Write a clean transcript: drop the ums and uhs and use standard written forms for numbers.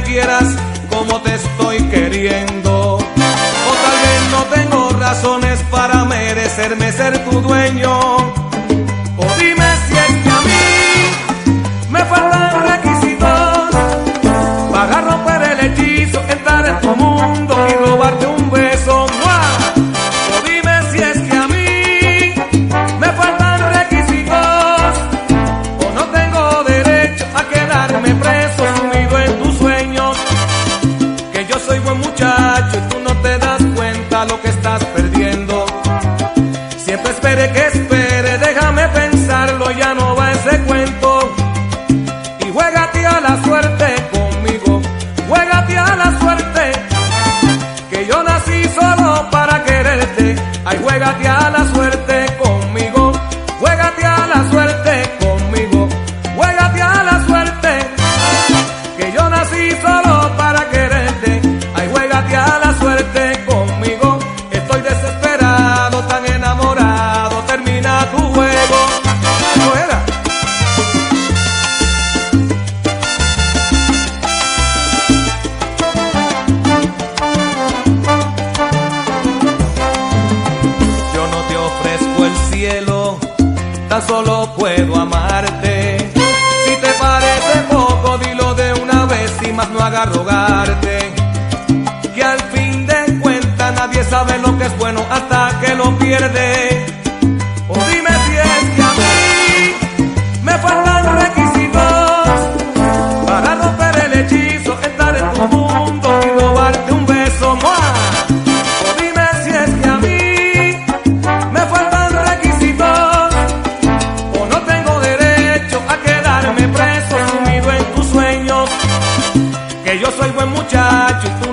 quieras como te estoy queriendo. O tal vez no tengo razones para merecerme ser tu dueño. O dime si es que a mí me faltan requisitos para romper el hechizo, entrar en tu mundo y robarte un beso. O dime si es que a mí me faltan requisitos o no tengo derecho a quedarme preso, sumido en tus sueños. Que yo soy buen muchacho y tú no te das cuenta lo que estás perdiendo. Siempre espere que espere, déjame pensarlo, ya no va ese cuento. Y juégate a la suerte conmigo, juégate a la suerte, que yo nací solo para quererte. Ay, juégate a la suerte conmigo, juégate a la suerte conmigo, juégate a la suerte, que yo nací solo para quererte. Ay, juégate a la suerte conmigo, estoy desesperado, tan enamorado, termina tu juego. Juega. Yo no te ofrezco el cielo, tan solo puedo amarte. Si te parece poco, dilo de una vez y más no haga rogarte. Que al fin de cuentas nadie sabe lo que es bueno hasta que lo pierde. O dime si es que a mí me faltan requisitos para romper el hechizo, entrar en tu mundo y robarte un beso. O dime si es que a mí me faltan requisitos o no tengo derecho a quedarme preso, sumido en tus sueños. Que yo soy buen muchacho y tú